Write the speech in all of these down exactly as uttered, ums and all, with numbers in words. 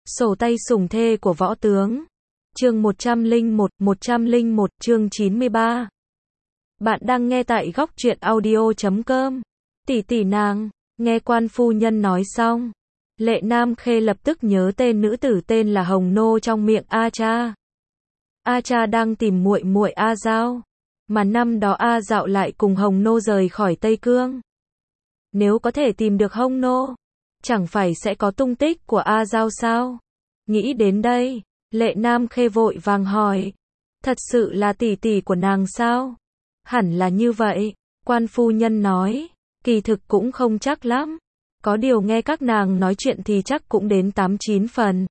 Sổ tay sủng thê của võ tướng. Chương một trăm lẻ một, một trăm lẻ một, chương chín mươi ba. Bạn đang nghe tại góc truyện audio chấm com. Tỷ tỷ nàng, nghe quan phu nhân nói xong, Lệ Nam Khê lập tức nhớ tên nữ tử tên là Hồng Nô trong miệng A Cha. A Cha đang tìm muội muội A Dao, mà năm đó A Dạo lại cùng Hồng Nô rời khỏi Tây Cương. Nếu có thể tìm được Hồng Nô, chẳng phải sẽ có tung tích của A Dao sao? Nghĩ đến đây, Lệ Nam Khê vội vàng hỏi, thật sự là tỷ tỷ của nàng sao? Hẳn là như vậy, quan phu nhân nói, kỳ thực cũng không chắc lắm. Có điều nghe các nàng nói chuyện thì chắc cũng đến tám chín phần.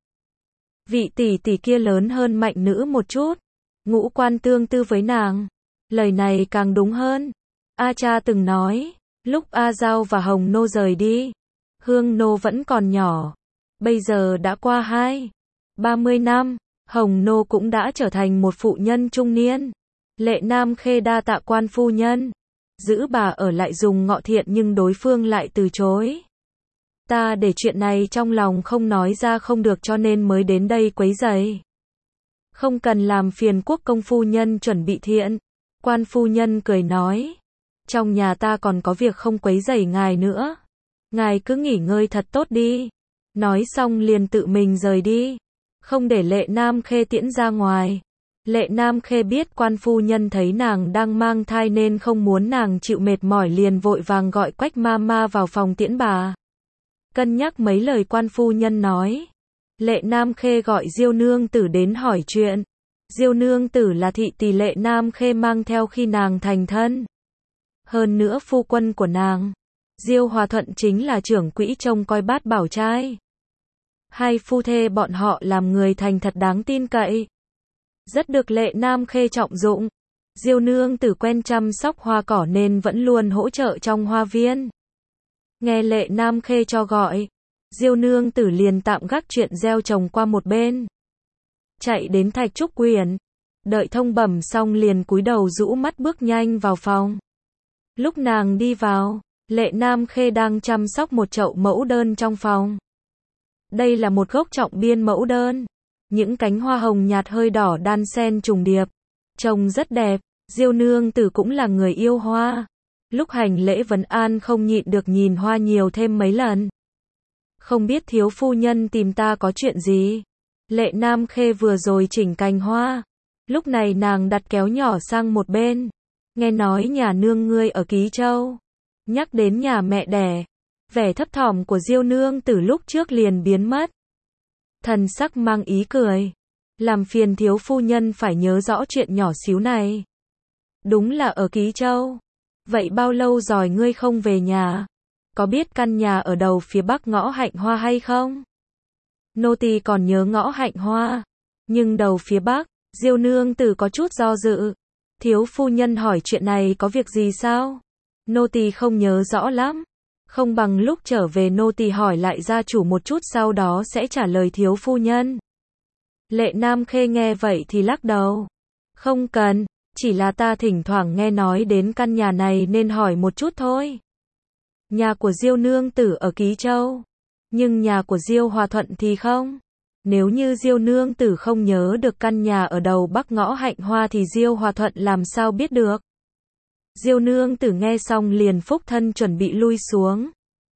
Vị tỷ tỷ kia lớn hơn Mạnh Nữ một chút, ngũ quan tương tư với nàng. Lời này càng đúng hơn. A Cha từng nói, lúc A Dao và Hồng Nô rời đi, Hương Nô vẫn còn nhỏ. Bây giờ đã qua hai, ba mươi năm, Hồng Nô cũng đã trở thành một phụ nhân trung niên. Lệ Nam Khê đa tạ quan phu nhân, giữ bà ở lại dùng ngọ thiện nhưng đối phương lại từ chối. Ta để chuyện này trong lòng không nói ra không được cho nên mới đến đây quấy rầy. Không cần làm phiền quốc công phu nhân chuẩn bị thiện. Quan phu nhân cười nói, trong nhà ta còn có việc không quấy rầy ngài nữa. Ngài cứ nghỉ ngơi thật tốt đi. Nói xong liền tự mình rời đi, không để Lệ Nam Khê tiễn ra ngoài. Lệ Nam Khê biết quan phu nhân thấy nàng đang mang thai nên không muốn nàng chịu mệt mỏi liền vội vàng gọi Quách ma ma vào phòng tiễn bà. Cân nhắc mấy lời quan phu nhân nói, Lệ Nam Khê gọi Diêu nương tử đến hỏi chuyện. Diêu nương tử là thị tỳ Lệ Nam Khê mang theo khi nàng thành thân. Hơn nữa phu quân của nàng, Diêu Hòa Thuận chính là trưởng quỹ trông coi bát bảo trai. Hai phu thê bọn họ làm người thành thật đáng tin cậy, rất được Lệ Nam Khê trọng dụng. Diêu nương tử quen chăm sóc hoa cỏ nên vẫn luôn hỗ trợ trong hoa viên. Nghe Lệ Nam Khê cho gọi, Diêu nương tử liền tạm gác chuyện gieo trồng qua một bên, chạy đến Thạch Trúc Quyển, đợi thông bẩm xong liền cúi đầu rũ mắt bước nhanh vào phòng. Lúc nàng đi vào, Lệ Nam Khê đang chăm sóc một chậu mẫu đơn trong phòng. Đây là một gốc trọng biên mẫu đơn, những cánh hoa hồng nhạt hơi đỏ đan xen trùng điệp, trông rất đẹp. Diêu nương tử cũng là người yêu hoa, lúc hành lễ vấn an không nhịn được nhìn hoa nhiều thêm mấy lần. Không biết thiếu phu nhân tìm ta có chuyện gì? Lệ Nam Khê vừa rồi chỉnh cành hoa, lúc này nàng đặt kéo nhỏ sang một bên. Nghe nói nhà nương ngươi ở Ký Châu. Nhắc đến nhà mẹ đẻ, vẻ thấp thỏm của Diêu nương tử lúc trước liền biến mất. Thần sắc mang ý cười, làm phiền thiếu phu nhân phải nhớ rõ chuyện nhỏ xíu này. Đúng là ở Ký Châu. Vậy bao lâu rồi ngươi không về nhà? Có biết căn nhà ở đầu phía bắc ngõ Hạnh Hoa hay không? Nô tỳ còn nhớ ngõ Hạnh Hoa, nhưng đầu phía bắc. Diêu nương tử có chút do dự. Thiếu phu nhân hỏi chuyện này có việc gì sao? Nô tỳ không nhớ rõ lắm. Không bằng lúc trở về nô tỳ hỏi lại gia chủ một chút sau đó sẽ trả lời thiếu phu nhân. Lệ Nam Khê nghe vậy thì lắc đầu. Không cần, chỉ là ta thỉnh thoảng nghe nói đến căn nhà này nên hỏi một chút thôi. Nhà của Diêu nương tử ở Ký Châu, nhưng nhà của Diêu Hòa Thuận thì không. Nếu như Diêu nương tử không nhớ được căn nhà ở đầu bắc ngõ Hạnh Hoa thì Diêu Hòa Thuận làm sao biết được? Diêu nương tử nghe xong liền phúc thân chuẩn bị lui xuống.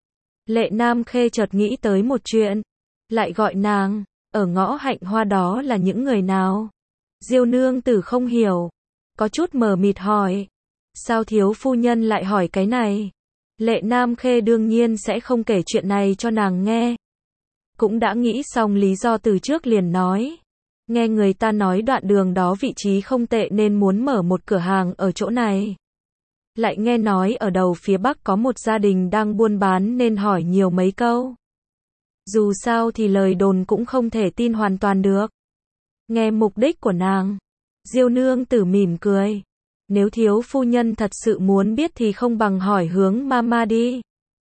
Lệ Nam Khê chợt nghĩ tới một chuyện, lại gọi nàng, ở ngõ Hạnh Hoa đó là những người nào? Diêu nương tử không hiểu, có chút mờ mịt hỏi, sao thiếu phu nhân lại hỏi cái này? Lệ Nam Khê đương nhiên sẽ không kể chuyện này cho nàng nghe. Cũng đã nghĩ xong lý do từ trước liền nói, nghe người ta nói đoạn đường đó vị trí không tệ nên muốn mở một cửa hàng ở chỗ này. Lại nghe nói ở đầu phía bắc có một gia đình đang buôn bán nên hỏi nhiều mấy câu. Dù sao thì lời đồn cũng không thể tin hoàn toàn được. Nghe mục đích của nàng, Diêu nương tử mỉm cười. Nếu thiếu phu nhân thật sự muốn biết thì không bằng hỏi Hướng Mama đi.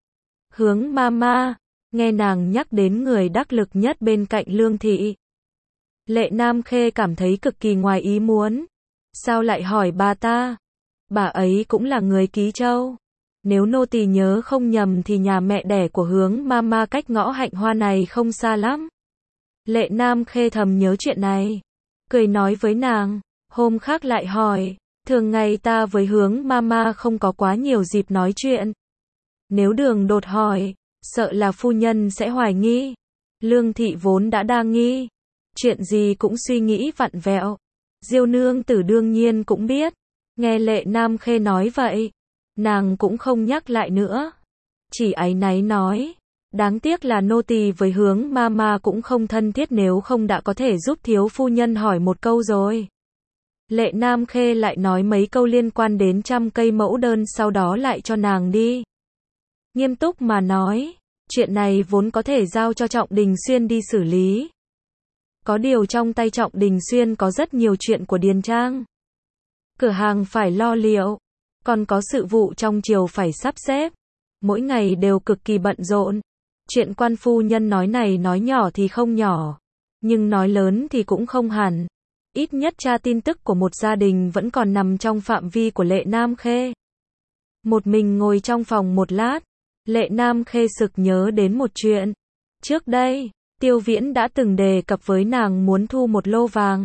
Hướng Mama, nghe nàng nhắc đến người đắc lực nhất bên cạnh Lương thị. Lệ Nam Khê cảm thấy cực kỳ ngoài ý muốn. Sao lại hỏi bà ta? Bà ấy cũng là người Ký Châu. Nếu nô tỳ nhớ không nhầm thì nhà mẹ đẻ của Hướng Mama cách ngõ Hạnh Hoa này không xa lắm. Lệ Nam Khê thầm nhớ chuyện này, cười nói với nàng, hôm khác lại hỏi, thường ngày ta với Hướng Mama không có quá nhiều dịp nói chuyện. Nếu đường đột hỏi, sợ là phu nhân sẽ hoài nghi. Lương thị vốn đã đa nghi, chuyện gì cũng suy nghĩ vặn vẹo. Diêu nương tử đương nhiên cũng biết, nghe Lệ Nam Khê nói vậy, nàng cũng không nhắc lại nữa, chỉ áy náy nói, đáng tiếc là nô tỳ với Hướng Mama cũng không thân thiết, nếu không đã có thể giúp thiếu phu nhân hỏi một câu rồi. Lệ Nam Khê lại nói mấy câu liên quan đến trăm cây mẫu đơn, sau đó lại cho nàng đi. Nghiêm túc mà nói, chuyện này vốn có thể giao cho Trọng Đình Xuyên đi xử lý. Có điều trong tay Trọng Đình Xuyên có rất nhiều chuyện của Điền Trang. Cửa hàng phải lo liệu, còn có sự vụ trong triều phải sắp xếp. Mỗi ngày đều cực kỳ bận rộn. Chuyện quan phu nhân nói này nói nhỏ thì không nhỏ, nhưng nói lớn thì cũng không hẳn. Ít nhất tra tin tức của một gia đình vẫn còn nằm trong phạm vi của Lệ Nam Khê. Một mình ngồi trong phòng một lát, Lệ Nam Khê sực nhớ đến một chuyện. Trước đây, Tiêu Viễn đã từng đề cập với nàng muốn thu một lô vàng.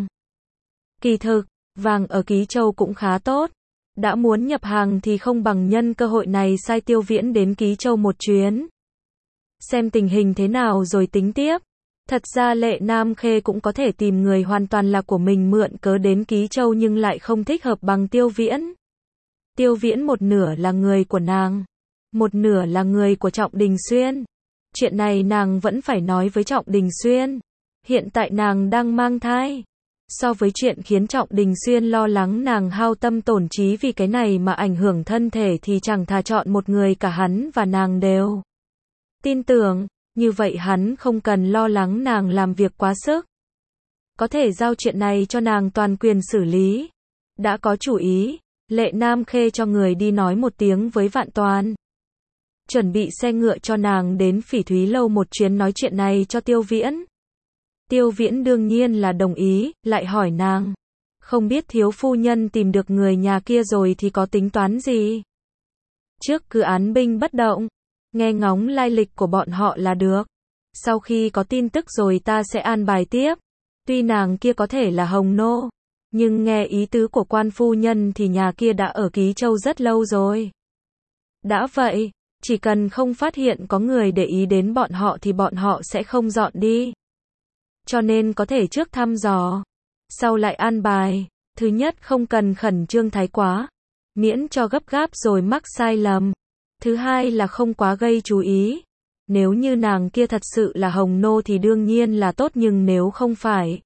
Kỳ thực, vàng ở Ký Châu cũng khá tốt. Đã muốn nhập hàng thì không bằng nhân cơ hội này sai Tiêu Viễn đến Ký Châu một chuyến. Xem tình hình thế nào rồi tính tiếp. Thật ra Lệ Nam Khê cũng có thể tìm người hoàn toàn là của mình mượn cớ đến Ký Châu, nhưng lại không thích hợp bằng Tiêu Viễn. Tiêu Viễn một nửa là người của nàng, một nửa là người của Trọng Đình Xuyên. Chuyện này nàng vẫn phải nói với Trọng Đình Xuyên. Hiện tại nàng đang mang thai. So với chuyện khiến Trọng Đình Xuyên lo lắng nàng hao tâm tổn trí vì cái này mà ảnh hưởng thân thể, thì chẳng thà chọn một người cả hắn và nàng đều tin tưởng. Như vậy hắn không cần lo lắng nàng làm việc quá sức. Có thể giao chuyện này cho nàng toàn quyền xử lý. Đã có chủ ý, Lệ Nam Khê cho người đi nói một tiếng với Vạn Toàn. Chuẩn bị xe ngựa cho nàng đến Phỉ Thúy Lâu một chuyến nói chuyện này cho Tiêu Viễn. Tiêu Viễn đương nhiên là đồng ý, lại hỏi nàng. Không biết thiếu phu nhân tìm được người nhà kia rồi thì có tính toán gì? Trước cứ án binh bất động. Nghe ngóng lai lịch của bọn họ là được. Sau khi có tin tức rồi ta sẽ an bài tiếp. Tuy nàng kia có thể là Hồng Nô, nhưng nghe ý tứ của quan phu nhân thì nhà kia đã ở Ký Châu rất lâu rồi. Đã vậy, chỉ cần không phát hiện có người để ý đến bọn họ thì bọn họ sẽ không dọn đi. Cho nên có thể trước thăm dò, sau lại an bài. Thứ nhất, không cần khẩn trương thái quá, miễn cho gấp gáp rồi mắc sai lầm. Thứ hai là không quá gây chú ý. Nếu như nàng kia thật sự là Hồng Nô thì đương nhiên là tốt, nhưng nếu không phải,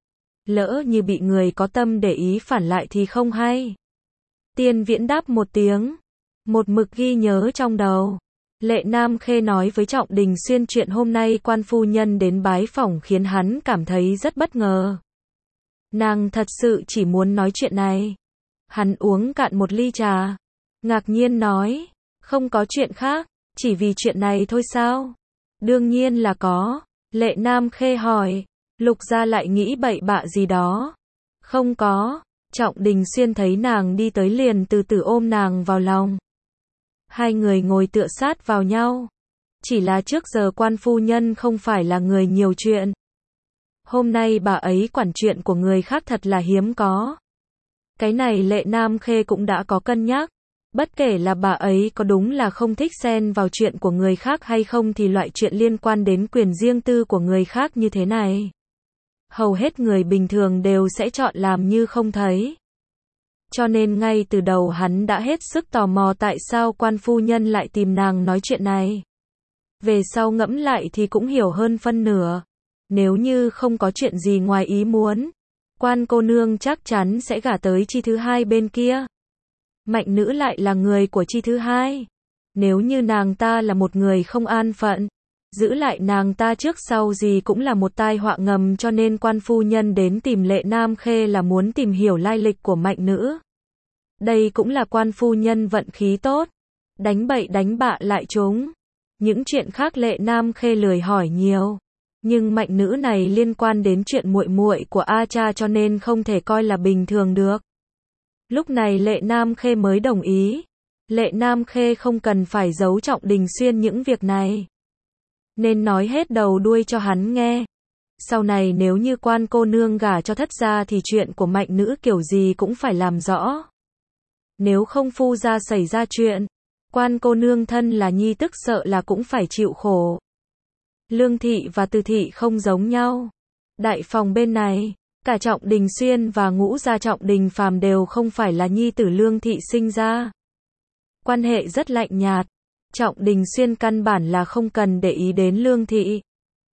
lỡ như bị người có tâm để ý phản lại thì không hay. Tiên Viễn đáp một tiếng, một mực ghi nhớ trong đầu. Lệ Nam Khê nói với Trọng Đình Xuyên chuyện hôm nay quan phu nhân đến bái phỏng khiến hắn cảm thấy rất bất ngờ. Nàng thật sự chỉ muốn nói chuyện này. Hắn uống cạn một ly trà, ngạc nhiên nói, không có chuyện khác, chỉ vì chuyện này thôi sao? Đương nhiên là có. Lệ Nam Khê hỏi, Lục gia lại nghĩ bậy bạ gì đó? Không có. Trọng Đình Xuyên thấy nàng đi tới liền từ từ ôm nàng vào lòng. Hai người ngồi tựa sát vào nhau. Chỉ là trước giờ quan phu nhân không phải là người nhiều chuyện. Hôm nay bà ấy quản chuyện của người khác thật là hiếm có. Cái này Lệ Nam Khê cũng đã có cân nhắc. Bất kể là bà ấy có đúng là không thích xen vào chuyện của người khác hay không thì loại chuyện liên quan đến quyền riêng tư của người khác như thế này, hầu hết người bình thường đều sẽ chọn làm như không thấy. Cho nên ngay từ đầu hắn đã hết sức tò mò tại sao quan phu nhân lại tìm nàng nói chuyện này. Về sau ngẫm lại thì cũng hiểu hơn phân nửa. Nếu như không có chuyện gì ngoài ý muốn, quan cô nương chắc chắn sẽ gả tới chi thứ hai bên kia. Mạnh nữ lại là người của chi thứ hai. Nếu như nàng ta là một người không an phận, giữ lại nàng ta trước sau gì cũng là một tai họa ngầm, cho nên quan phu nhân đến tìm Lệ Nam Khê là muốn tìm hiểu lai lịch của mạnh nữ. Đây cũng là quan phu nhân vận khí tốt, đánh bậy đánh bạ lại trúng. Những chuyện khác Lệ Nam Khê lười hỏi nhiều, nhưng mạnh nữ này liên quan đến chuyện muội muội của A Cha cho nên không thể coi là bình thường được. Lúc này Lệ Nam Khê mới đồng ý. Lệ Nam Khê không cần phải giấu Trọng Đình Xuyên những việc này, nên nói hết đầu đuôi cho hắn nghe. Sau này nếu như Quan cô nương gả cho thất gia thì chuyện của Mạnh nữ kiểu gì cũng phải làm rõ. Nếu không phu gia xảy ra chuyện, Quan cô nương thân là nhi tức sợ là cũng phải chịu khổ. Lương thị và Từ thị không giống nhau. Đại phòng bên này, cả Trọng Đình Xuyên và Ngũ gia Trọng Đình Phàm đều không phải là nhi tử Lương thị sinh ra. Quan hệ rất lạnh nhạt. Trọng Đình Xuyên căn bản là không cần để ý đến Lương thị.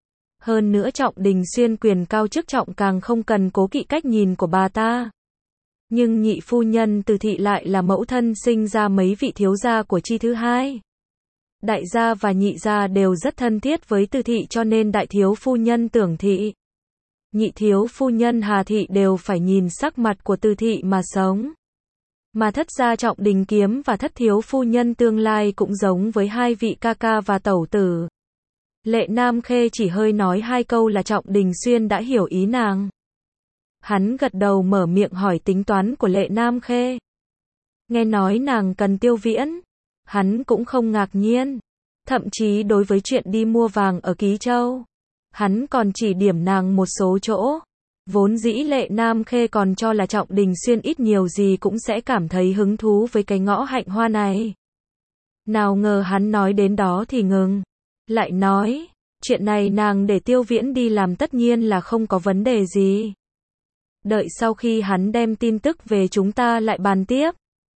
Hơn nữa Trọng Đình Xuyên quyền cao chức trọng càng không cần cố kỵ cách nhìn của bà ta. Nhưng nhị phu nhân Từ thị lại là mẫu thân sinh ra mấy vị thiếu gia của chi thứ hai. Đại gia và nhị gia đều rất thân thiết với Từ thị cho nên đại thiếu phu nhân Tưởng thị, nhị thiếu phu nhân Hà thị đều phải nhìn sắc mặt của Từ thị mà sống. Mà thất gia Trọng Đình Kiếm và thất thiếu phu nhân tương lai cũng giống với hai vị ca ca và tẩu tử. Lệ Nam Khê chỉ hơi nói hai câu là Trọng Đình Xuyên đã hiểu ý nàng. Hắn gật đầu mở miệng hỏi tính toán của Lệ Nam Khê. Nghe nói nàng cần Tiêu Viễn, hắn cũng không ngạc nhiên. Thậm chí đối với chuyện đi mua vàng ở Ký Châu, hắn còn chỉ điểm nàng một số chỗ. Vốn dĩ Lệ Nam Khê còn cho là Trọng Đình Xuyên ít nhiều gì cũng sẽ cảm thấy hứng thú với cái ngõ hạnh hoa này. Nào ngờ hắn nói đến đó thì ngừng. Lại nói, chuyện này nàng để Tiêu Viễn đi làm tất nhiên là không có vấn đề gì. Đợi sau khi hắn đem tin tức về chúng ta lại bàn tiếp.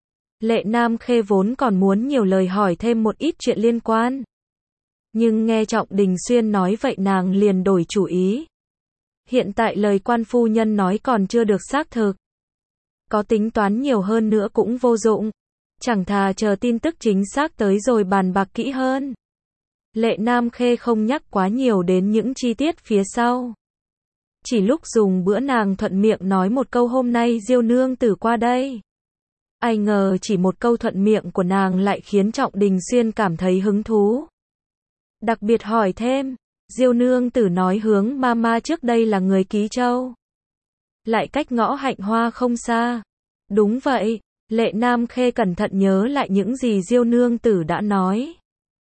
Lệ Nam Khê vốn còn muốn nhiều lời hỏi thêm một ít chuyện liên quan. Nhưng nghe Trọng Đình Xuyên nói vậy nàng liền đổi chủ ý. Hiện tại lời quan phu nhân nói còn chưa được xác thực. Có tính toán nhiều hơn nữa cũng vô dụng. Chẳng thà chờ tin tức chính xác tới rồi bàn bạc kỹ hơn. Lệ Nam Khê không nhắc quá nhiều đến những chi tiết phía sau. Chỉ lúc dùng bữa nàng thuận miệng nói một câu hôm nay Diêu nương tử qua đây. Ai ngờ chỉ một câu thuận miệng của nàng lại khiến Trọng Đình Xuyên cảm thấy hứng thú. Đặc biệt hỏi thêm, Diêu nương tử nói hướng mama trước đây là người Ký Châu. Lại cách ngõ hạnh hoa không xa. Đúng vậy, Lệ Nam Khê cẩn thận nhớ lại những gì Diêu nương tử đã nói.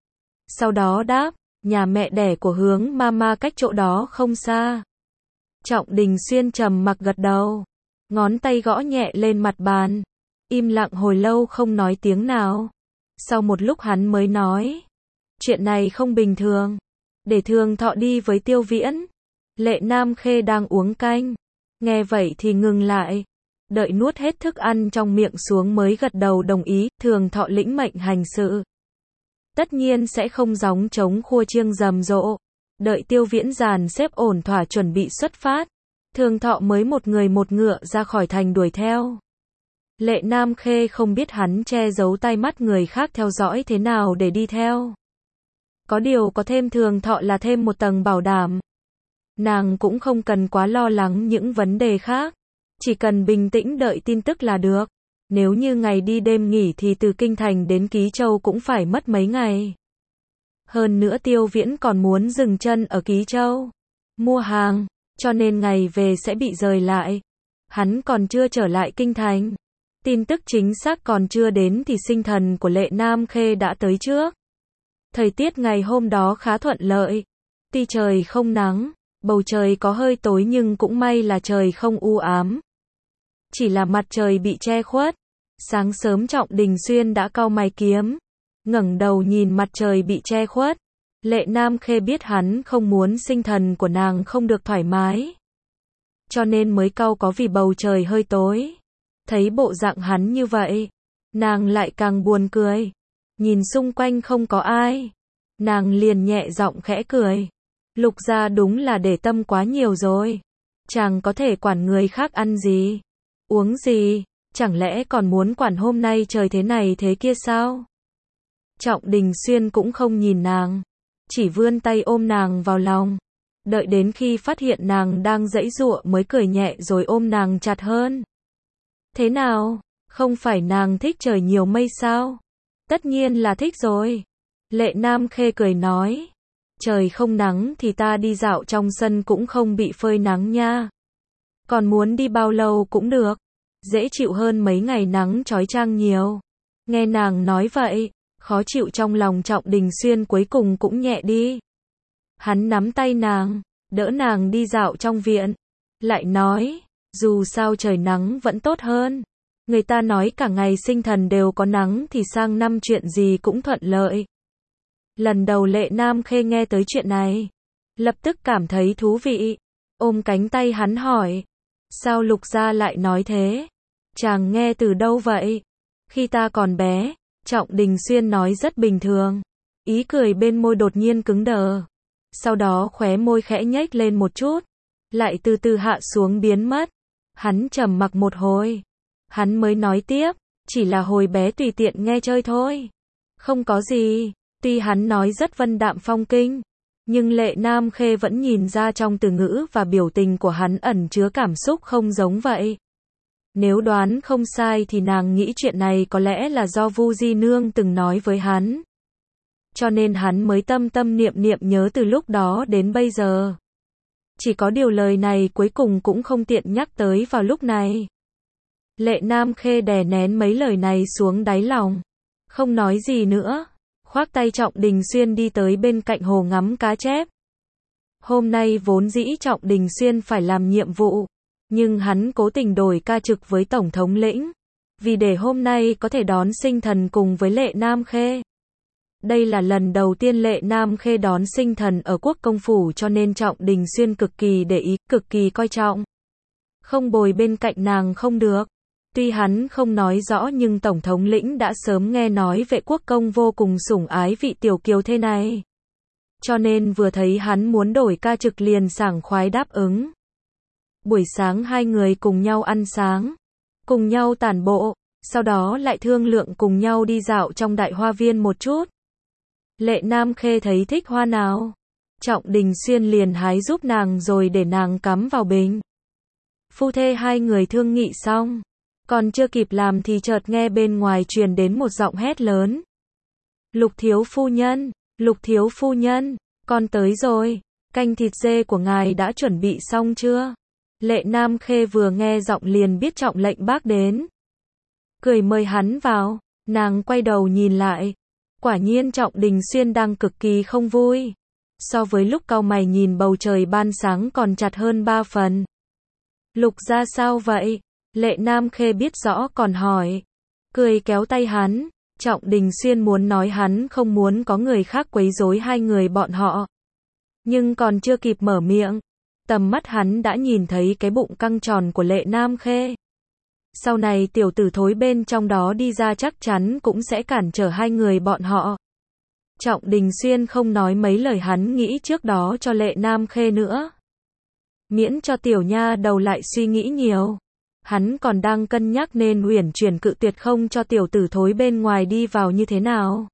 Sau đó đáp, nhà mẹ đẻ của hướng mama cách chỗ đó không xa. Trọng Đình Xuyên trầm mặc gật đầu, ngón tay gõ nhẹ lên mặt bàn, im lặng hồi lâu không nói tiếng nào. Sau một lúc hắn mới nói, chuyện này không bình thường, để Thường Thọ đi với Tiêu Viễn. Lệ Nam Khê đang uống canh, nghe vậy thì ngừng lại, đợi nuốt hết thức ăn trong miệng xuống mới gật đầu đồng ý. Thường Thọ lĩnh mệnh hành sự, tất nhiên sẽ không gióng trống khua chiêng rầm rộ. Đợi Tiêu Viễn dàn xếp ổn thỏa chuẩn bị xuất phát, Thường Thọ mới một người một ngựa ra khỏi thành đuổi theo. Lệ Nam Khê không biết hắn che giấu tai mắt người khác theo dõi thế nào để đi theo. Có điều có thêm Thường Thọ là thêm một tầng bảo đảm. Nàng cũng không cần quá lo lắng những vấn đề khác, chỉ cần bình tĩnh đợi tin tức là được. Nếu như ngày đi đêm nghỉ thì từ Kinh Thành đến Ký Châu cũng phải mất mấy ngày. Hơn nữa Tiêu Viễn còn muốn dừng chân ở Ký Châu, mua hàng, cho nên ngày về sẽ bị rời lại. Hắn còn chưa trở lại Kinh Thành. Tin tức chính xác còn chưa đến thì sinh thần của Lệ Nam Khê đã tới trước. Thời tiết ngày hôm đó khá thuận lợi. Tuy trời không nắng, bầu trời có hơi tối nhưng cũng may là trời không u ám. Chỉ là mặt trời bị che khuất. Sáng sớm Trọng Đình Xuyên đã cau mày kiếm, ngẩng đầu nhìn mặt trời bị che khuất. Lệ Nam Khê biết hắn không muốn sinh thần của nàng không được thoải mái, cho nên mới cau có vì bầu trời hơi tối. Thấy bộ dạng hắn như vậy, nàng lại càng buồn cười. Nhìn xung quanh không có ai, nàng liền nhẹ giọng khẽ cười. Lục gia đúng là để tâm quá nhiều rồi. Chàng có thể quản người khác ăn gì, uống gì, chẳng lẽ còn muốn quản hôm nay trời thế này thế kia sao? Trọng Đình Xuyên cũng không nhìn nàng, chỉ vươn tay ôm nàng vào lòng. Đợi đến khi phát hiện nàng đang giãy giụa mới cười nhẹ rồi ôm nàng chặt hơn. Thế nào, không phải nàng thích trời nhiều mây sao? Tất nhiên là thích rồi. Lệ Nam Khê cười nói, trời không nắng thì ta đi dạo trong sân cũng không bị phơi nắng nha. Còn muốn đi bao lâu cũng được, dễ chịu hơn mấy ngày nắng chói chang nhiều. Nghe nàng nói vậy, khó chịu trong lòng Trọng Đình Xuyên cuối cùng cũng nhẹ đi. Hắn nắm tay nàng, đỡ nàng đi dạo trong viện. Lại nói, dù sao trời nắng vẫn tốt hơn. Người ta nói cả ngày sinh thần đều có nắng thì sang năm chuyện gì cũng thuận lợi. Lần đầu Lệ Nam Khê nghe tới chuyện này, lập tức cảm thấy thú vị, ôm cánh tay hắn hỏi, sao Lục gia lại nói thế? Chàng nghe từ đâu vậy? Khi ta còn bé, Trọng Đình Xuyên nói rất bình thường, ý cười bên môi đột nhiên cứng đờ, sau đó khóe môi khẽ nhếch lên một chút, lại từ từ hạ xuống biến mất. Hắn trầm mặc một hồi, hắn mới nói tiếp, chỉ là hồi bé tùy tiện nghe chơi thôi, không có gì. Tuy hắn nói rất vân đạm phong kinh, nhưng Lệ Nam Khê vẫn nhìn ra trong từ ngữ và biểu tình của hắn ẩn chứa cảm xúc không giống vậy. Nếu đoán không sai thì nàng nghĩ chuyện này có lẽ là do Vu Di Nương từng nói với hắn. Cho nên hắn mới tâm tâm niệm niệm nhớ từ lúc đó đến bây giờ. Chỉ có điều lời này cuối cùng cũng không tiện nhắc tới vào lúc này. Lệ Nam Khê đè nén mấy lời này xuống đáy lòng, không nói gì nữa. Khoác tay Trọng Đình Xuyên đi tới bên cạnh hồ ngắm cá chép. Hôm nay vốn dĩ Trọng Đình Xuyên phải làm nhiệm vụ, nhưng hắn cố tình đổi ca trực với Tổng thống lĩnh, vì để hôm nay có thể đón sinh thần cùng với Lệ Nam Khê. Đây là lần đầu tiên Lệ Nam Khê đón sinh thần ở quốc công phủ cho nên Trọng Đình Xuyên cực kỳ để ý, cực kỳ coi trọng. Không bồi bên cạnh nàng không được. Tuy hắn không nói rõ nhưng Tổng thống lĩnh đã sớm nghe nói vệ quốc công vô cùng sủng ái vị tiểu kiều thế này. Cho nên vừa thấy hắn muốn đổi ca trực liền sảng khoái đáp ứng. Buổi sáng hai người cùng nhau ăn sáng, cùng nhau tản bộ, sau đó lại thương lượng cùng nhau đi dạo trong đại hoa viên một chút. Lệ Nam Khê thấy thích hoa nào, Trọng Đình Xuyên liền hái giúp nàng rồi để nàng cắm vào bình. Phu thê hai người thương nghị xong, còn chưa kịp làm thì chợt nghe bên ngoài truyền đến một giọng hét lớn. Lục thiếu phu nhân, Lục thiếu phu nhân, con tới rồi, canh thịt dê của ngài đã chuẩn bị xong chưa? Lệ Nam Khê vừa nghe giọng liền biết Trọng lệnh bác đến. Cười mời hắn vào, nàng quay đầu nhìn lại. Quả nhiên Trọng Đình Xuyên đang cực kỳ không vui. So với lúc cau mày nhìn bầu trời ban sáng còn chặt hơn ba phần. Lục ra sao vậy? Lệ Nam Khê biết rõ còn hỏi. Cười kéo tay hắn. Trọng Đình Xuyên muốn nói hắn không muốn có người khác quấy rối hai người bọn họ. Nhưng còn chưa kịp mở miệng, tầm mắt hắn đã nhìn thấy cái bụng căng tròn của Lệ Nam Khê. Sau này tiểu tử thối bên trong đó đi ra chắc chắn cũng sẽ cản trở hai người bọn họ. Trọng Đình Xuyên không nói mấy lời hắn nghĩ trước đó cho Lệ Nam Khê nữa. Miễn cho tiểu nha đầu lại suy nghĩ nhiều. Hắn còn đang cân nhắc nên uyển chuyển cự tuyệt không cho tiểu tử thối bên ngoài đi vào như thế nào.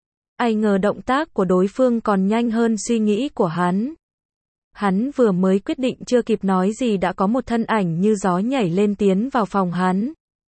Ai ngờ động tác của đối phương còn nhanh hơn suy nghĩ của hắn. Hắn vừa mới quyết định chưa kịp nói gì đã có một thân ảnh như gió nhảy lên tiến vào phòng hắn.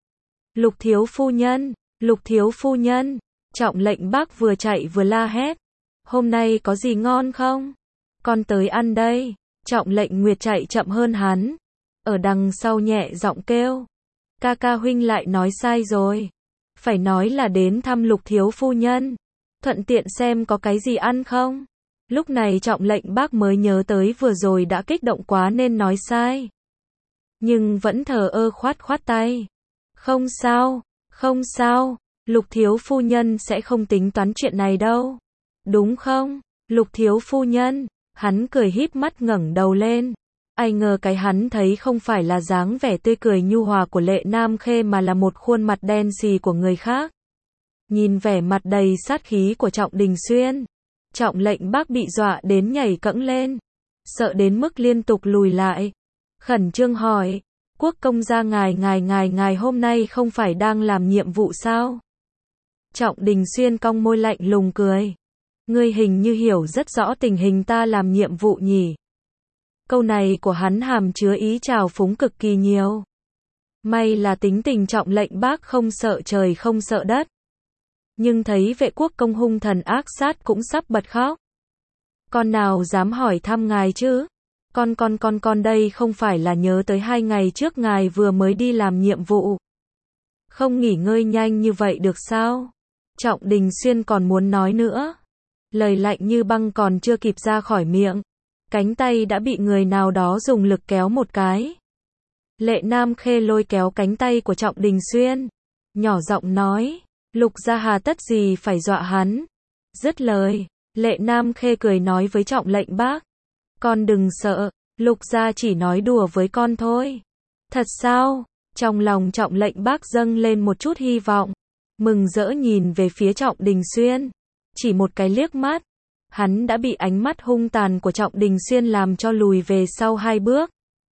Lục thiếu phu nhân, Lục thiếu phu nhân, Trọng lệnh bác vừa chạy vừa la hét. Hôm nay có gì ngon không? Con tới ăn đây. Trọng lệnh Nguyệt chạy chậm hơn hắn. Ở đằng sau nhẹ giọng kêu. Ca ca huynh lại nói sai rồi. Phải nói là đến thăm Lục thiếu phu nhân. Thuận tiện xem có cái gì ăn không? Lúc này Trọng lệnh bác mới nhớ tới vừa rồi đã kích động quá nên nói sai. Nhưng vẫn thờ ơ khoát khoát tay. Không sao, không sao, Lục thiếu phu nhân sẽ không tính toán chuyện này đâu. Đúng không, Lục thiếu phu nhân? Hắn cười híp mắt ngẩng đầu lên. Ai ngờ cái hắn thấy không phải là dáng vẻ tươi cười nhu hòa của Lệ Nam Khê mà là một khuôn mặt đen xì của người khác. Nhìn vẻ mặt đầy sát khí của Trọng Đình Xuyên, Trọng lệnh bác bị dọa đến nhảy cẫng lên, sợ đến mức liên tục lùi lại. Khẩn trương hỏi, quốc công gia ngài ngài ngài ngài hôm nay không phải đang làm nhiệm vụ sao? Trọng Đình Xuyên cong môi lạnh lùng cười. Ngươi hình như hiểu rất rõ tình hình ta làm nhiệm vụ nhỉ? Câu này của hắn hàm chứa ý trào phúng cực kỳ nhiều. May là tính tình Trọng lệnh bác không sợ trời không sợ đất. Nhưng thấy vệ quốc công hung thần ác sát cũng sắp bật khóc. Con nào dám hỏi thăm ngài chứ? Con con con con đây không phải là nhớ tới hai ngày trước ngài vừa mới đi làm nhiệm vụ. Không nghỉ ngơi nhanh như vậy được sao? Trọng Đình Xuyên còn muốn nói nữa. Lời lạnh như băng còn chưa kịp ra khỏi miệng. cánh tay đã bị người nào đó dùng lực kéo một cái. Lệ Nam Khê lôi kéo cánh tay của Trọng Đình Xuyên, nhỏ giọng nói, Lục gia hà tất gì phải dọa hắn. Dứt lời, Lệ Nam Khê cười nói với Trọng Lệnh Bác, con đừng sợ, Lục gia chỉ nói đùa với con thôi. Thật sao? Trong lòng Trọng Lệnh Bác dâng lên một chút hy vọng, mừng rỡ nhìn về phía Trọng Đình Xuyên, chỉ một cái liếc mắt, hắn đã bị ánh mắt hung tàn của Trọng Đình Xuyên làm cho lùi về sau hai bước.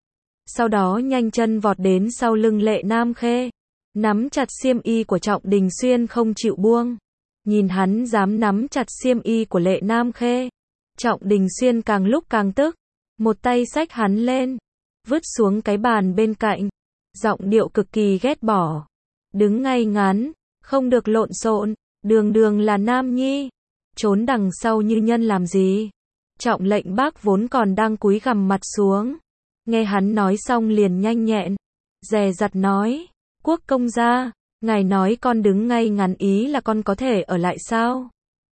Sau đó nhanh chân vọt đến sau lưng Lệ Nam Khê, nắm chặt xiêm y của Trọng Đình Xuyên không chịu buông. Nhìn hắn dám nắm chặt xiêm y của Lệ Nam Khê, Trọng Đình Xuyên càng lúc càng tức, một tay xách hắn lên, vứt xuống cái bàn bên cạnh, giọng điệu cực kỳ ghét bỏ. Đứng ngay ngắn, không được lộn xộn, đường đường là nam nhi, trốn đằng sau như nhân làm gì. Trọng Lệnh Bác vốn còn đang cúi gằm mặt xuống, nghe hắn nói xong liền nhanh nhẹn, dè dặt nói, Quốc công gia, ngài nói con đứng ngay ngắn ý là con có thể ở lại sao?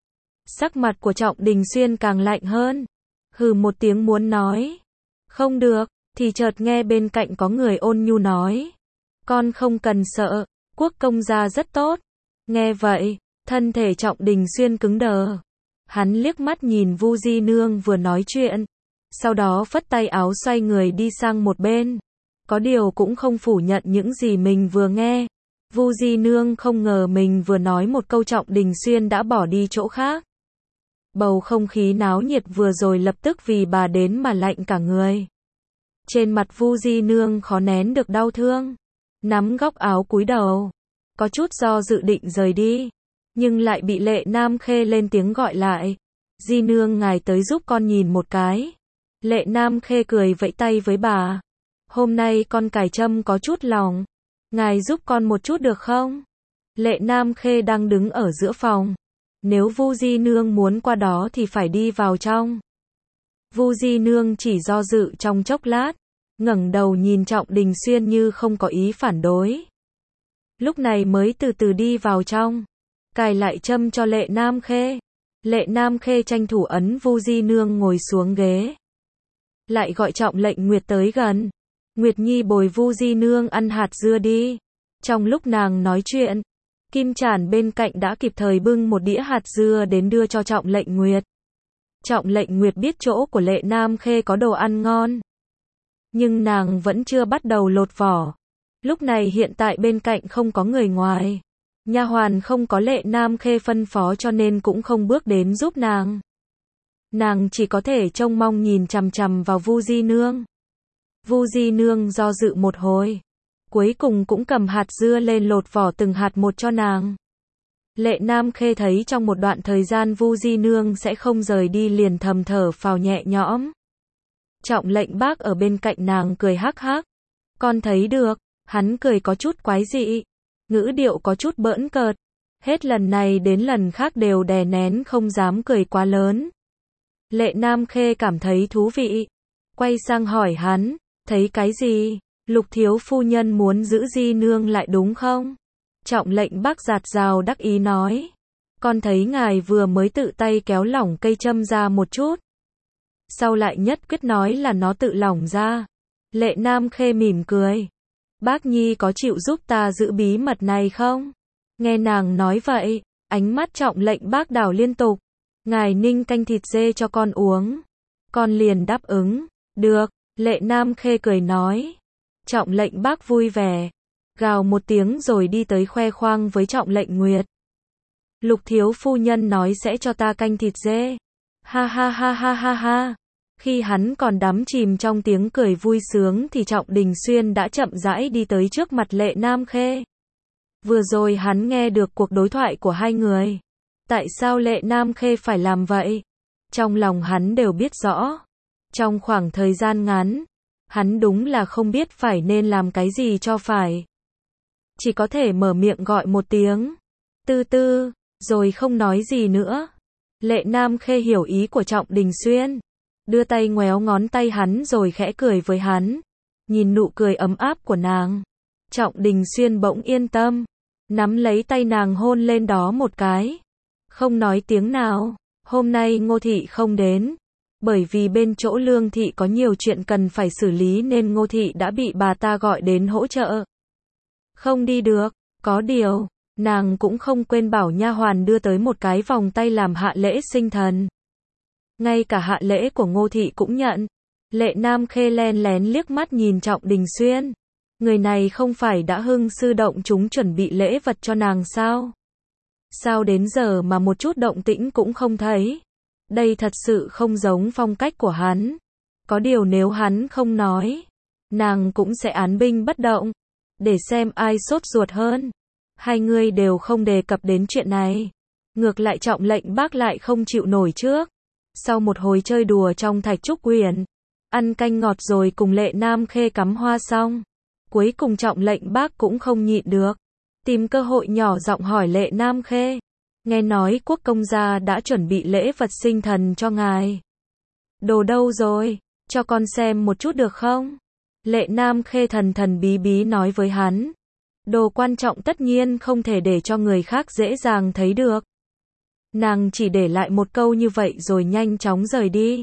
Sắc mặt của Trọng Đình Xuyên càng lạnh hơn, hừ một tiếng muốn nói, không được, thì chợt nghe bên cạnh có người ôn nhu nói, con không cần sợ, Quốc công gia rất tốt. Nghe vậy, thân thể Trọng Đình Xuyên cứng đờ, hắn liếc mắt nhìn Vu Di Nương vừa nói chuyện, sau đó phất tay áo xoay người đi sang một bên, có điều cũng không phủ nhận những gì mình vừa nghe. Vu Di Nương không ngờ mình vừa nói một câu Trọng Đình Xuyên đã bỏ đi chỗ khác. Bầu không khí náo nhiệt vừa rồi lập tức vì bà đến mà lạnh cả người. Trên mặt Vu Di Nương khó nén được đau thương, nắm góc áo cúi đầu, có chút do dự định rời đi, nhưng lại bị Lệ Nam Khê lên tiếng gọi lại. Di Nương ngài tới giúp con nhìn một cái. Lệ Nam Khê cười vẫy tay với bà. Hôm nay con cài trâm có chút lòng, ngài giúp con một chút được không? Lệ Nam Khê đang đứng ở giữa phòng, nếu Vu Di Nương muốn qua đó thì phải đi vào trong. Vu Di Nương chỉ do dự trong chốc lát, ngẩng đầu nhìn Trọng Đình Xuyên như không có ý phản đối. Lúc này mới từ từ đi vào trong, cài lại trâm cho Lệ Nam Khê. Lệ Nam Khê tranh thủ ấn Vu Di Nương ngồi xuống ghế, lại gọi Trọng Lệnh Nguyệt tới gần. Nguyệt Nhi bồi Vu Di Nương ăn hạt dưa đi. Trong lúc nàng nói chuyện, Kim Trản bên cạnh đã kịp thời bưng một đĩa hạt dưa đến đưa cho Trọng Lệnh Nguyệt. Trọng Lệnh Nguyệt biết chỗ của Lệ Nam Khê có đồ ăn ngon, nhưng nàng vẫn chưa bắt đầu lột vỏ. Lúc này hiện tại bên cạnh không có người ngoài, nha hoàn không có Lệ Nam Khê phân phó cho nên cũng không bước đến giúp nàng. Nàng chỉ có thể trông mong nhìn chằm chằm vào Vu Di Nương. Vu Di Nương do dự một hồi, cuối cùng cũng cầm hạt dưa lên lột vỏ từng hạt một cho nàng. Lệ Nam Khê thấy trong một đoạn thời gian Vu Di Nương sẽ không rời đi liền thầm thở phào nhẹ nhõm. Trọng Lệnh Bác ở bên cạnh nàng cười hắc hắc. Con thấy được, hắn cười có chút quái dị, ngữ điệu có chút bỡn cợt. Hết lần này đến lần khác đều đè nén không dám cười quá lớn. Lệ Nam Khê cảm thấy thú vị, quay sang hỏi hắn, thấy cái gì? Lục thiếu phu nhân muốn giữ Di Nương lại đúng không? Trọng Lệnh Bác giạt rào đắc ý nói, con thấy ngài vừa mới tự tay kéo lỏng cây châm ra một chút, sau lại nhất quyết nói là nó tự lỏng ra. Lệ Nam Khê mỉm cười, Bác Nhi có chịu giúp ta giữ bí mật này không? Nghe nàng nói vậy, ánh mắt Trọng Lệnh Bác đảo liên tục. Ngài ninh canh thịt dê cho con uống, con liền đáp ứng. Được. Lệ Nam Khê cười nói. Trọng Lệnh Bác vui vẻ, gào một tiếng rồi đi tới khoe khoang với Trọng Lệnh Nguyệt. Lục thiếu phu nhân nói sẽ cho ta canh thịt dê. Ha ha ha ha ha ha. Khi hắn còn đắm chìm trong tiếng cười vui sướng thì Trọng Đình Xuyên đã chậm rãi đi tới trước mặt Lệ Nam Khê. Vừa rồi hắn nghe được cuộc đối thoại của hai người. Tại sao Lệ Nam Khê phải làm vậy? Trong lòng hắn đều biết rõ. Trong khoảng thời gian ngắn, hắn đúng là không biết phải nên làm cái gì cho phải. Chỉ có thể mở miệng gọi một tiếng, tư tư, rồi không nói gì nữa. Lệ Nam Khê hiểu ý của Trọng Đình Xuyên, đưa tay ngoéo ngón tay hắn rồi khẽ cười với hắn. Nhìn nụ cười ấm áp của nàng, Trọng Đình Xuyên bỗng yên tâm, nắm lấy tay nàng hôn lên đó một cái. Không nói tiếng nào, hôm nay Ngô Thị không đến, Bởi vì bên chỗ Lương Thị có nhiều chuyện cần phải xử lý nên Ngô Thị đã bị bà ta gọi đến hỗ trợ. Không đi được, có điều, nàng cũng không quên bảo nha hoàn đưa tới một cái vòng tay làm hạ lễ sinh thần. Ngay cả hạ lễ của Ngô Thị cũng nhận. Lệ Nam Khê len lén liếc mắt nhìn Trọng Đình Xuyên. Người này không phải đã hưng sư động chúng chuẩn bị lễ vật cho nàng sao? Sao đến giờ mà một chút động tĩnh cũng không thấy? Đây thật sự không giống phong cách của hắn. Có điều nếu hắn không nói, nàng cũng sẽ án binh bất động, để xem ai sốt ruột hơn. Hai người đều không đề cập đến chuyện này. Ngược lại Trọng Lệnh Bác lại không chịu nổi trước. Sau một hồi chơi đùa trong Thạch Trúc Uyển, ăn canh ngọt rồi cùng Lệ Nam Khê cắm hoa xong, cuối cùng Trọng Lệnh Bác cũng không nhịn được, tìm cơ hội nhỏ giọng hỏi Lệ Nam Khê, nghe nói Quốc công gia đã chuẩn bị lễ vật sinh thần cho ngài. Đồ đâu rồi, cho con xem một chút được không? Lệ Nam Khê thần thần bí bí nói với hắn, đồ quan trọng tất nhiên không thể để cho người khác dễ dàng thấy được. Nàng chỉ để lại một câu như vậy rồi nhanh chóng rời đi.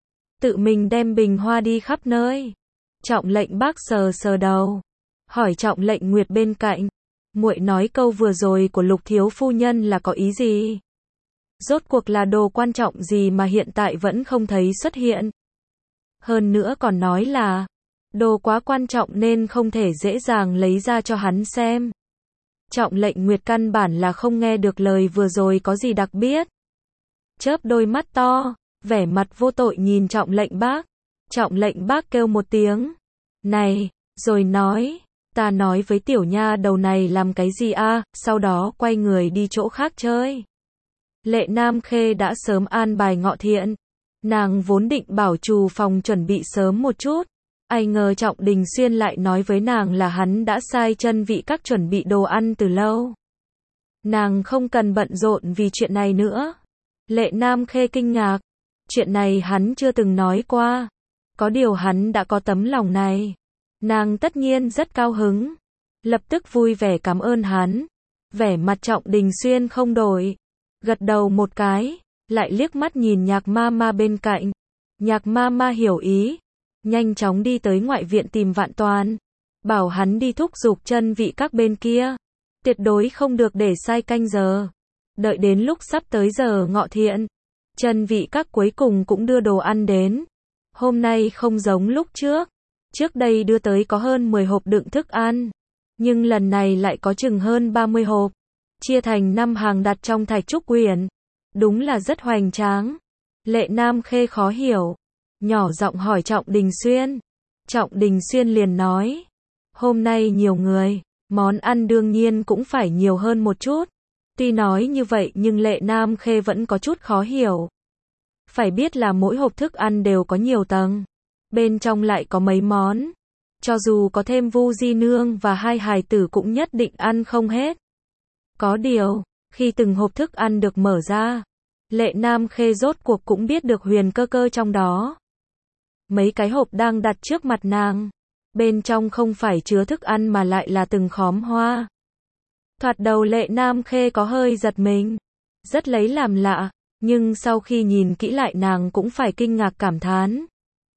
Tự mình đem bình hoa đi khắp nơi. Trọng Lệnh Bác sờ sờ đầu, hỏi Trọng Lệnh Nguyệt bên cạnh, muội nói câu vừa rồi của Lục thiếu phu nhân là có ý gì? Rốt cuộc là đồ quan trọng gì mà hiện tại vẫn không thấy xuất hiện? Hơn nữa còn nói là đồ quá quan trọng nên không thể dễ dàng lấy ra cho hắn xem. Trọng Lệnh Nguyệt căn bản là không nghe được lời vừa rồi có gì đặc biệt. Chớp đôi mắt to, vẻ mặt vô tội nhìn Trọng Lệnh Bác. Trọng Lệnh Bác kêu một tiếng, này, rồi nói, ta nói với tiểu nha đầu này làm cái gì a? À? Sau đó quay người đi chỗ khác chơi. Lệ Nam Khê đã sớm an bài ngọ thiện. Nàng vốn định bảo trù phòng chuẩn bị sớm một chút. Ai ngờ Trọng Đình Xuyên lại nói với nàng là hắn đã sai chân vị các chuẩn bị đồ ăn từ lâu. Nàng không cần bận rộn vì chuyện này nữa. Lệ Nam Khê kinh ngạc. Chuyện này hắn chưa từng nói qua. Có điều hắn đã có tấm lòng này. Nàng tất nhiên rất cao hứng. Lập tức vui vẻ cảm ơn hắn. Vẻ mặt Trọng Đình Xuyên không đổi. Gật đầu một cái. Lại liếc mắt nhìn Nhạc Ma Ma bên cạnh. Nhạc Ma Ma hiểu ý. Nhanh chóng đi tới ngoại viện tìm Vạn Toàn. Bảo hắn đi thúc giục chân vị các bên kia. Tuyệt đối không được để sai canh giờ. Đợi đến lúc sắp tới giờ ngọ thiện. Chân vị các cuối cùng cũng đưa đồ ăn đến. Hôm nay không giống lúc trước. Trước đây đưa tới có hơn mười hộp đựng thức ăn. Nhưng lần này lại có chừng hơn ba mươi hộp. Chia thành năm hàng đặt trong Thạch Trúc Uyển. Đúng là rất hoành tráng. Lệ Nam Khê khó hiểu. Nhỏ giọng hỏi Trọng Đình Xuyên. Trọng Đình Xuyên liền nói. Hôm nay nhiều người. Món ăn đương nhiên cũng phải nhiều hơn một chút. Tuy nói như vậy nhưng Lệ Nam Khê vẫn có chút khó hiểu. Phải biết là mỗi hộp thức ăn đều có nhiều tầng. Bên trong lại có mấy món. Cho dù có thêm Vu Di Nương và hai hài tử cũng nhất định ăn không hết. Có điều, khi từng hộp thức ăn được mở ra, Lệ Nam Khê rốt cuộc cũng biết được huyền cơ cơ trong đó. Mấy cái hộp đang đặt trước mặt nàng. Bên trong không phải chứa thức ăn mà lại là từng khóm hoa. Thoạt đầu Lệ Nam Khê có hơi giật mình. Rất lấy làm lạ. Nhưng sau khi nhìn kỹ lại nàng cũng phải kinh ngạc cảm thán.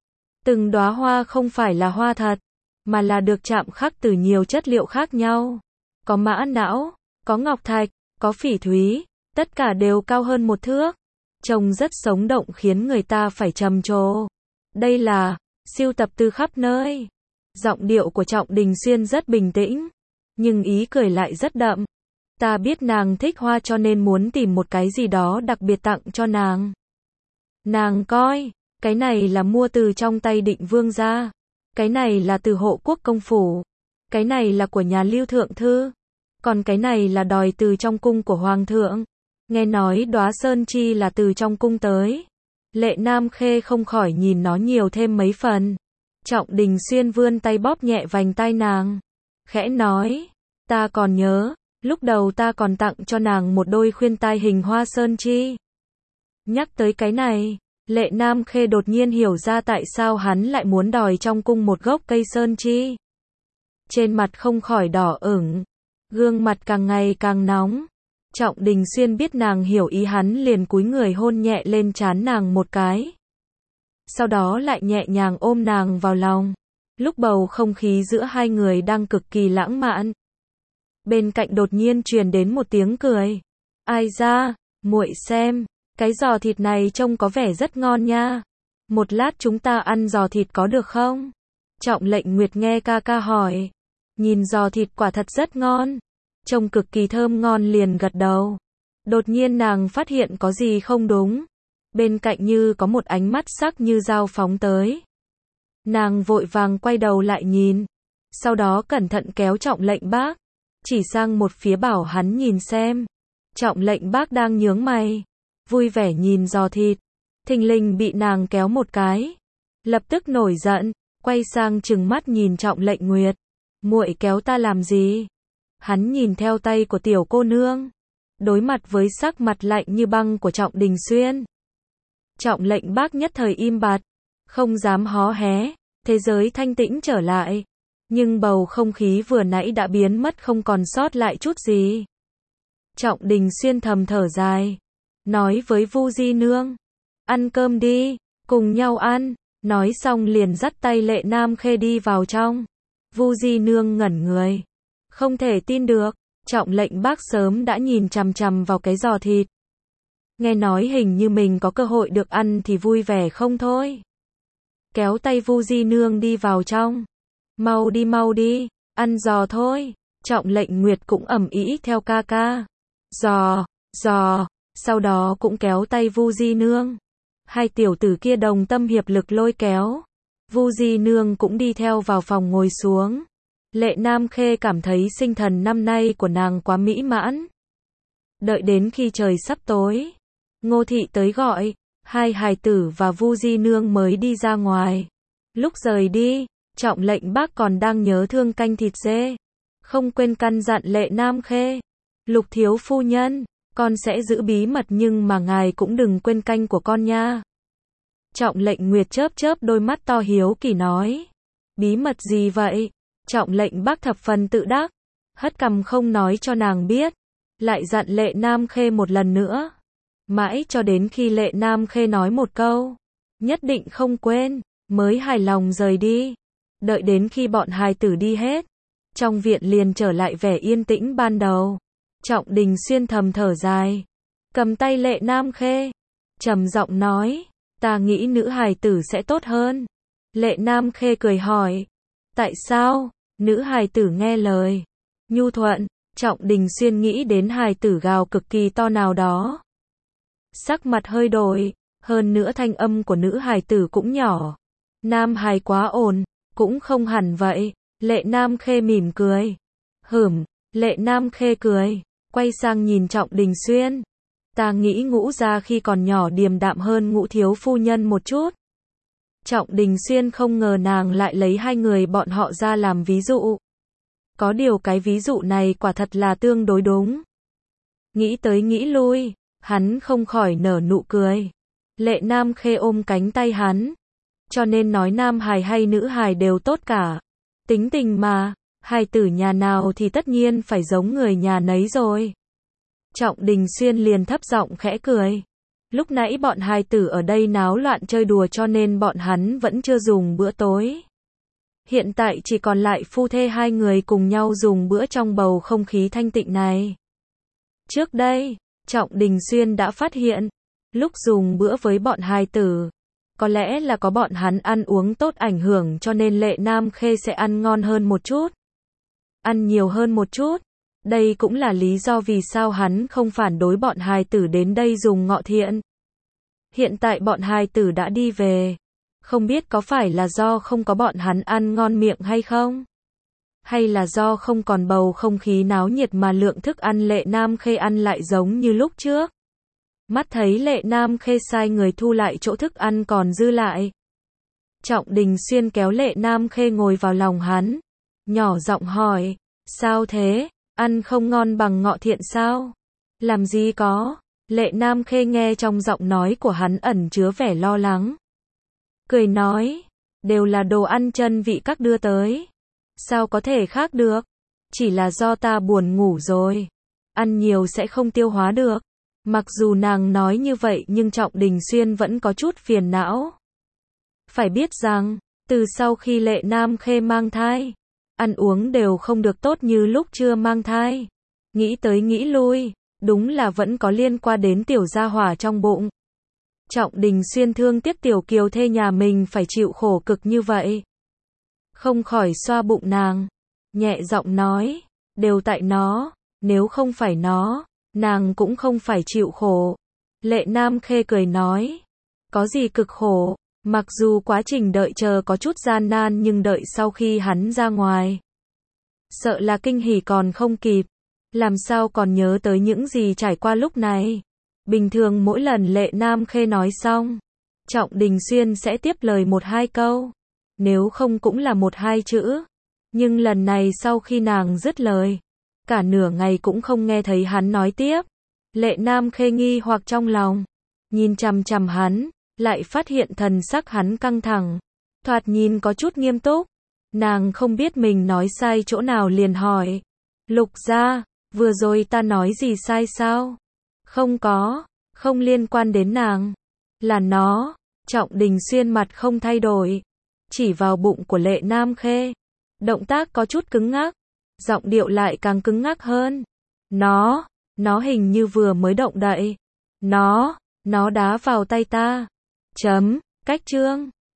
Từng đóa hoa không phải là hoa thật, mà là được chạm khắc từ nhiều chất liệu khác nhau. Có mã não, có ngọc thạch, có phỉ thúy, tất cả đều cao hơn một thước. Trông rất sống động khiến người ta phải trầm trồ. Đây là sưu tập từ khắp nơi. Giọng điệu của Trọng Đình Xuyên rất bình tĩnh, nhưng ý cười lại rất đậm. Ta biết nàng thích hoa cho nên muốn tìm một cái gì đó đặc biệt tặng cho nàng. Nàng coi, cái này là mua từ trong tay Định Vương gia. Cái này là từ Hộ Quốc công phủ. Cái này là của nhà Lưu Thượng Thư. Còn cái này là đòi từ trong cung của Hoàng thượng. Nghe nói đóa sơn chi là từ trong cung tới. Lệ Nam Khê không khỏi nhìn nó nhiều thêm mấy phần. Trọng Đình Xuyên vươn tay bóp nhẹ vành tai nàng. Khẽ nói, ta còn nhớ. Lúc đầu ta còn tặng cho nàng một đôi khuyên tai hình hoa sơn chi. Nhắc tới cái này, Lệ Nam Khê đột nhiên hiểu ra tại sao hắn lại muốn đòi trong cung một gốc cây sơn chi. Trên mặt không khỏi đỏ ửng, gương mặt càng ngày càng nóng. Trọng Đình Xuyên biết nàng hiểu ý hắn liền cúi người hôn nhẹ lên trán nàng một cái. sau đó lại nhẹ nhàng ôm nàng vào lòng. Lúc bầu không khí giữa hai người đang cực kỳ lãng mạn. Bên cạnh đột nhiên truyền đến một tiếng cười. Ai ra, muội xem, cái giò thịt này trông có vẻ rất ngon nha. Một lát chúng ta ăn giò thịt có được không? Trọng Lệnh Nguyệt nghe ca ca hỏi. Nhìn giò thịt quả thật rất ngon. Trông cực kỳ thơm ngon liền gật đầu. Đột nhiên nàng phát hiện có gì không đúng. Bên cạnh như có một ánh mắt sắc như dao phóng tới. Nàng vội vàng quay đầu lại nhìn. Sau đó cẩn thận kéo Trọng Lệnh Bác. Chỉ sang một phía bảo hắn nhìn xem. Trọng Lệnh Bác đang nhướng mày. Vui vẻ nhìn giò thịt. Thình lình bị nàng kéo một cái. Lập tức nổi giận. Quay sang trừng mắt nhìn Trọng Lệnh Nguyệt. Muội kéo ta làm gì? Hắn nhìn theo tay của tiểu cô nương. Đối mặt với sắc mặt lạnh như băng của Trọng Đình Xuyên. Trọng Lệnh Bác nhất thời im bặt. Không dám hó hé. Thế giới thanh tĩnh trở lại. Nhưng bầu không khí vừa nãy đã biến mất không còn sót lại chút gì. Trọng Đình Xuyên thầm thở dài. Nói với Vu Di Nương. Ăn cơm đi, cùng nhau ăn. Nói xong liền dắt tay Lệ Nam Khê đi vào trong. Vu Di Nương ngẩn người. Không thể tin được. Trọng Lệnh Bác sớm đã nhìn chằm chằm vào cái giò thịt. Nghe nói hình như mình có cơ hội được ăn thì vui vẻ không thôi. Kéo tay Vu Di Nương đi vào trong. Mau đi mau đi, ăn giò thôi. Trọng Lệnh Nguyệt cũng ầm ĩ theo ca ca. Giò, giò, sau đó cũng kéo tay Vu Di Nương. Hai tiểu tử kia đồng tâm hiệp lực lôi kéo. Vu Di Nương cũng đi theo vào phòng ngồi xuống. Lệ Nam Khê cảm thấy sinh thần năm nay của nàng quá mỹ mãn. Đợi đến khi trời sắp tối, Ngô Thị tới gọi, hai hài tử và Vu Di Nương mới đi ra ngoài. Lúc rời đi, Trọng Lệnh Bác còn đang nhớ thương canh thịt dê. Không quên căn dặn Lệ Nam Khê. Lục thiếu phu nhân, con sẽ giữ bí mật nhưng mà ngài cũng đừng quên canh của con nha. Trọng Lệnh Nguyệt chớp chớp đôi mắt to hiếu kỳ nói. Bí mật gì vậy? Trọng Lệnh Bác thập phần tự đắc. Hất cằm không nói cho nàng biết. Lại dặn Lệ Nam Khê một lần nữa. Mãi cho đến khi Lệ Nam Khê nói một câu. Nhất định không quên. Mới hài lòng rời đi. Đợi đến khi bọn hài tử đi hết. Trong viện liền trở lại vẻ yên tĩnh ban đầu. Trọng Đình Xuyên thầm thở dài. Cầm tay Lệ Nam Khê. Trầm giọng nói. Ta nghĩ nữ hài tử sẽ tốt hơn. Lệ Nam Khê cười hỏi. Tại sao? Nữ hài tử nghe lời. Nhu thuận. Trọng Đình Xuyên nghĩ đến hài tử gào cực kỳ to nào đó. Sắc mặt hơi đổi. Hơn nữa thanh âm của nữ hài tử cũng nhỏ. Nam hài quá ồn. Cũng không hẳn vậy. Lệ Nam Khê mỉm cười. Hửm. Lệ Nam Khê cười. Quay sang nhìn Trọng Đình Xuyên. Ta nghĩ Ngũ gia khi còn nhỏ điềm đạm hơn Ngũ thiếu phu nhân một chút. Trọng Đình Xuyên không ngờ nàng lại lấy hai người bọn họ ra làm ví dụ. Có điều cái ví dụ này quả thật là tương đối đúng. Nghĩ tới nghĩ lui, hắn không khỏi nở nụ cười. Lệ Nam Khê ôm cánh tay hắn. Cho nên nói nam hài hay nữ hài đều tốt cả. Tính tình mà, hài tử nhà nào thì tất nhiên phải giống người nhà nấy rồi. Trọng Đình Xuyên liền thấp giọng khẽ cười. Lúc nãy bọn hài tử ở đây náo loạn chơi đùa cho nên bọn hắn vẫn chưa dùng bữa tối. Hiện tại chỉ còn lại phu thê hai người cùng nhau dùng bữa trong bầu không khí thanh tịnh này. Trước đây, Trọng Đình Xuyên đã phát hiện, lúc dùng bữa với bọn hài tử, có lẽ là có bọn hắn ăn uống tốt ảnh hưởng cho nên Lệ Nam Khê sẽ ăn ngon hơn một chút. Ăn nhiều hơn một chút. Đây cũng là lý do vì sao hắn không phản đối bọn hài tử đến đây dùng ngọ thiện. Hiện tại bọn hài tử đã đi về. Không biết có phải là do không có bọn hắn ăn ngon miệng hay không? Hay là do không còn bầu không khí náo nhiệt mà lượng thức ăn Lệ Nam Khê ăn lại giống như lúc trước? Mắt thấy Lệ Nam Khê sai người thu lại chỗ thức ăn còn dư lại. Trọng Đình Xuyên kéo Lệ Nam Khê ngồi vào lòng hắn. Nhỏ giọng hỏi. Sao thế? Ăn không ngon bằng ngọ thiện sao? Làm gì có? Lệ Nam Khê nghe trong giọng nói của hắn ẩn chứa vẻ lo lắng. Cười nói. Đều là đồ ăn chân vị các đưa tới. Sao có thể khác được? Chỉ là do ta buồn ngủ rồi. Ăn nhiều sẽ không tiêu hóa được. Mặc dù nàng nói như vậy nhưng Trọng Đình Xuyên vẫn có chút phiền não. Phải biết rằng, từ sau khi Lệ Nam Khê mang thai, ăn uống đều không được tốt như lúc chưa mang thai. Nghĩ tới nghĩ lui, đúng là vẫn có liên quan đến tiểu gia hỏa trong bụng. Trọng Đình Xuyên thương tiếc tiểu kiều thê nhà mình phải chịu khổ cực như vậy. Không khỏi xoa bụng nàng, nhẹ giọng nói, đều tại nó, nếu không phải nó, nàng cũng không phải chịu khổ. Lệ Nam Khê cười nói, có gì cực khổ, mặc dù quá trình đợi chờ có chút gian nan nhưng đợi sau khi hắn ra ngoài, sợ là kinh hỉ còn không kịp, làm sao còn nhớ tới những gì trải qua lúc này. Bình thường mỗi lần Lệ Nam Khê nói xong, Trọng Đình Xuyên sẽ tiếp lời một hai câu, nếu không cũng là một hai chữ. Nhưng lần này sau khi nàng dứt lời, cả nửa ngày cũng không nghe thấy hắn nói tiếp. Lệ Nam Khê nghi hoặc trong lòng, nhìn chằm chằm hắn, lại phát hiện thần sắc hắn căng thẳng, thoạt nhìn có chút nghiêm túc. Nàng không biết mình nói sai chỗ nào liền hỏi, Lục gia, vừa rồi ta nói gì sai sao? Không có, không liên quan đến nàng, là nó. Trọng Đình Xuyên mặt không thay đổi, chỉ vào bụng của Lệ Nam Khê, động tác có chút cứng ngắc, giọng điệu lại càng cứng ngắc hơn. Nó, nó hình như vừa mới động đậy. Nó, nó đá vào tay ta. Chấm, cách chương.